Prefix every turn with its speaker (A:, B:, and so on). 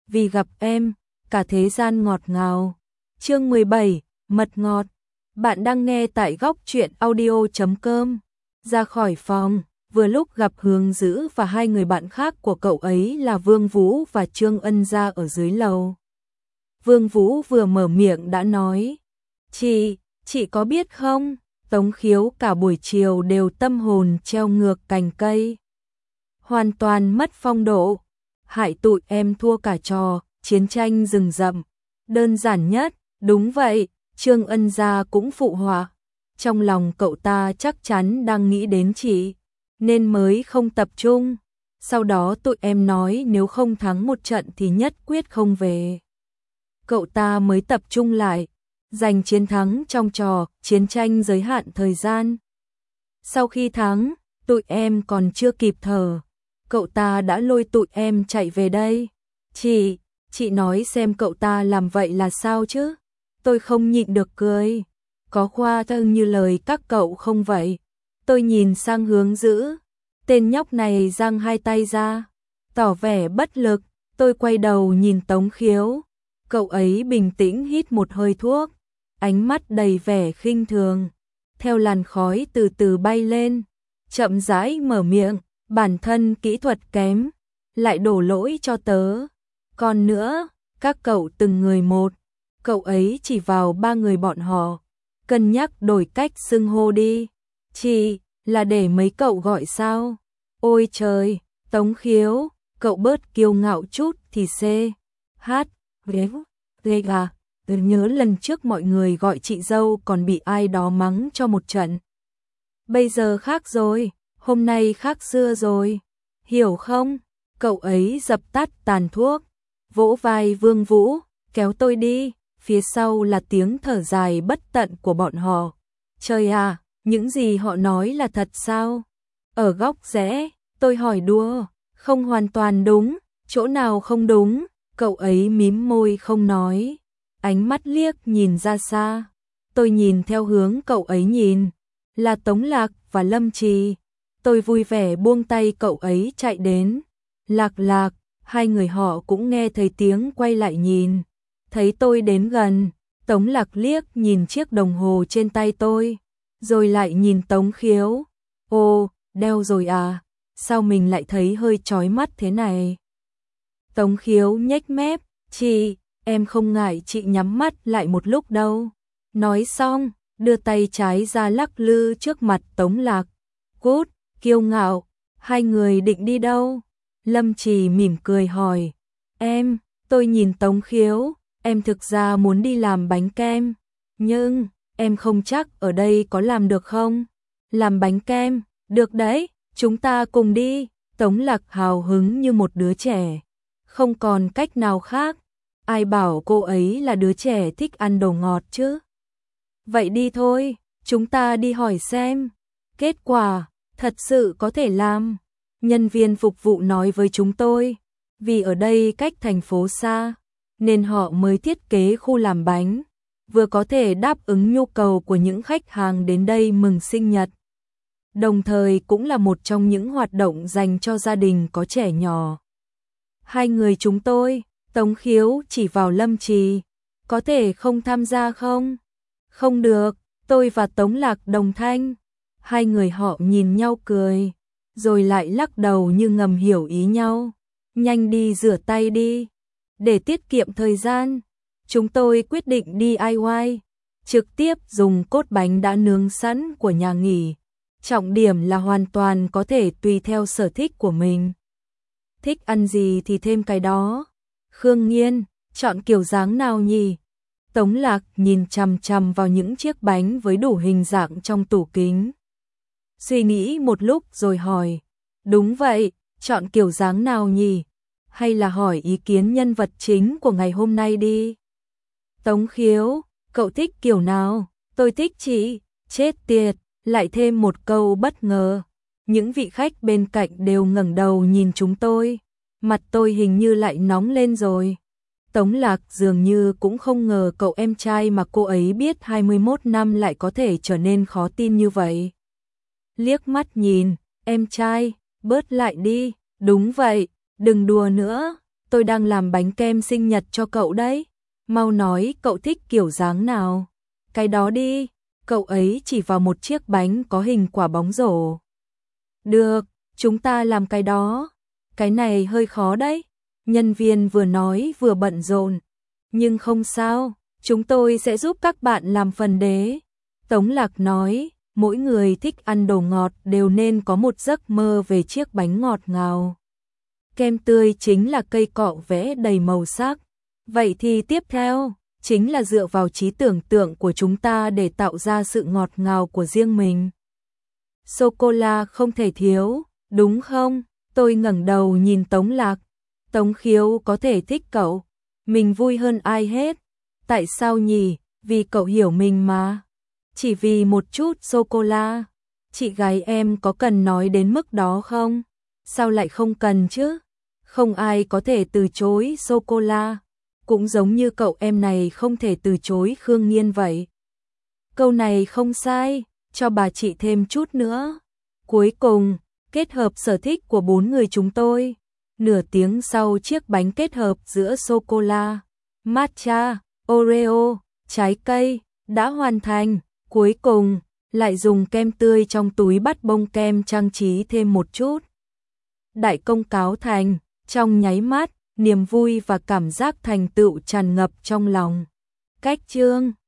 A: vì gặp em, cả thế gian ngọt ngào. Chương 17, mật ngọt. Bạn đang nghe tại góc truyện audio.com. Ra khỏi phòng, vừa lúc gặp Hướng Dữ và hai người bạn khác của cậu ấy là Vương Vũ và Trương Ân Gia ở dưới lầu. Vương Vũ vừa mở miệng đã nói, chị có biết không, Tống Khiếu cả buổi chiều đều tâm hồn treo ngược cành cây. Hoàn toàn mất phong độ, hại tụi em thua cả trò, chiến tranh rừng rậm. Đơn giản nhất, đúng vậy, Trương Ân Gia cũng phụ họa. Trong lòng cậu ta chắc chắn đang nghĩ đến chị, nên mới không tập trung. Sau đó tụi em nói nếu không thắng một trận thì nhất quyết không về. Cậu ta mới tập trung lại, giành chiến thắng trong trò chiến tranh giới hạn thời gian. Sau khi thắng, tụi em còn chưa kịp thở, cậu ta đã lôi tụi em chạy về đây. Chị nói xem cậu ta làm vậy là sao chứ? Tôi không nhịn được cười. Có khoa trương như lời các cậu không vậy? Tôi nhìn sang Hướng Dữ. Tên nhóc này giang hai tay ra, tỏ vẻ bất lực. Tôi quay đầu nhìn Tống Khiếu. Cậu ấy bình tĩnh hít một hơi thuốc, ánh mắt đầy vẻ khinh thường. Theo làn khói từ từ bay lên, chậm rãi mở miệng, bản thân kỹ thuật kém, lại đổ lỗi cho tớ. Còn nữa, các cậu từng người một. Cậu ấy chỉ vào ba người bọn họ, cân nhắc đổi cách xưng hô đi. Chị, là để mấy cậu gọi sao? Ôi trời, Tống Khiếu, cậu bớt kiêu ngạo chút thì ghê gà. Tôi nhớ lần trước mọi người gọi chị dâu còn bị ai đó mắng cho một trận. Bây giờ khác rồi, hôm nay khác xưa rồi. Hiểu không? Cậu ấy dập tắt tàn thuốc, vỗ vai Vương Vũ, kéo tôi đi. Phía sau là tiếng thở dài bất tận của bọn họ. Trời à, những gì họ nói là thật sao? Ở góc rẽ, tôi hỏi đùa, không hoàn toàn đúng, chỗ nào không đúng? Cậu ấy mím môi không nói, ánh mắt liếc nhìn ra xa. Tôi nhìn theo hướng cậu ấy nhìn, là Tống Lạc và Lâm Trì. Tôi vui vẻ buông tay cậu ấy chạy đến. Lạc, hai người họ cũng nghe thấy tiếng quay lại nhìn. Thấy tôi đến gần, Tống Lạc liếc nhìn chiếc đồng hồ trên tay tôi, rồi lại nhìn Tống Khiếu. Ồ, đeo rồi à, sao mình lại thấy hơi chói mắt thế này? Tống Khiếu nhếch mép, chị, em không ngại chị nhắm mắt lại một lúc đâu. Nói xong, đưa tay trái ra lắc lư trước mặt Tống Lạc. Cút, kiêu ngạo, hai người định đi đâu? Lâm Trì mỉm cười hỏi. Tôi nhìn Tống Khiếu, em thực ra muốn đi làm bánh kem, nhưng em không chắc ở đây có làm được không? Làm bánh kem, được đấy, chúng ta cùng đi. Tống Lạc hào hứng như một đứa trẻ, không còn cách nào khác. Ai bảo cô ấy là đứa trẻ thích ăn đồ ngọt chứ? Vậy đi thôi, chúng ta đi hỏi xem. Kết quả, thật sự có thể làm. Nhân viên phục vụ nói với chúng tôi, vì ở đây cách thành phố xa, nên họ mới thiết kế khu làm bánh, vừa có thể đáp ứng nhu cầu của những khách hàng đến đây mừng sinh nhật. Đồng thời cũng là một trong những hoạt động dành cho gia đình có trẻ nhỏ. Hai người chúng tôi, Tống Khiếu chỉ vào Lâm Trì, có thể không tham gia không? Không được, tôi và Tống Lạc đồng thanh. Hai người họ nhìn nhau cười, rồi lại lắc đầu như ngầm hiểu ý nhau. Nhanh đi rửa tay đi. Để tiết kiệm thời gian, chúng tôi quyết định DIY, trực tiếp dùng cốt bánh đã nướng sẵn của nhà nghỉ. Trọng điểm là hoàn toàn có thể tùy theo sở thích của mình. Thích ăn gì thì thêm cái đó. Khương Nghiên, chọn kiểu dáng nào nhỉ? Tống Lạc nhìn chằm chằm vào những chiếc bánh với đủ hình dạng trong tủ kính. Suy nghĩ một lúc rồi hỏi. Đúng vậy, chọn kiểu dáng nào nhỉ? Hay là hỏi ý kiến nhân vật chính của ngày hôm nay đi. Tống Khiếu, cậu thích kiểu nào? Tôi thích chị. Chết tiệt, lại thêm một câu bất ngờ. Những vị khách bên cạnh đều ngẩng đầu nhìn chúng tôi. Mặt tôi hình như lại nóng lên rồi. Tống Lạc dường như cũng không ngờ cậu em trai mà cô ấy biết 21 năm lại có thể trở nên khó tin như vậy. Liếc mắt nhìn, em trai, bớt lại đi. Đúng vậy, đừng đùa nữa. tôi đang làm bánh kem sinh nhật cho cậu đấy. Mau nói cậu thích kiểu dáng nào. Cái đó đi, cậu ấy chỉ vào một chiếc bánh có hình quả bóng rổ. Được, chúng ta làm cái đó. Cái này hơi khó đấy. Nhân viên vừa nói vừa bận rộn. Nhưng không sao, chúng tôi sẽ giúp các bạn làm phần đế. Tống Lạc nói, mỗi người thích ăn đồ ngọt đều nên có một giấc mơ về chiếc bánh ngọt ngào. Kem tươi chính là cây cọ vẽ đầy màu sắc. Vậy thì tiếp theo, chính là dựa vào trí tưởng tượng của chúng ta để tạo ra sự ngọt ngào của riêng mình. Sô-cô-la không thể thiếu, đúng không? Tôi ngẩng đầu nhìn Tống Lạc. Tống Khiếu có thể thích cậu. Mình vui hơn ai hết. Tại sao nhỉ? Vì cậu hiểu mình mà. Chỉ vì một chút sô-cô-la. Chị gái em có cần nói đến mức đó không? Sao lại không cần chứ? Không ai có thể từ chối sô-cô-la. Cũng giống như cậu em này không thể từ chối Khương Nghiên vậy. Câu này không sai, cho bà chị thêm chút nữa. Cuối cùng, kết hợp sở thích của 4 người chúng tôi. Nửa tiếng sau chiếc bánh kết hợp giữa sô-cô-la, matcha, Oreo, trái cây đã hoàn thành. Cuối cùng, lại dùng kem tươi trong túi bắt bông kem trang trí thêm một chút. Đại công cáo thành, trong nháy mắt, niềm vui và cảm giác thành tựu tràn ngập trong lòng. Cách chương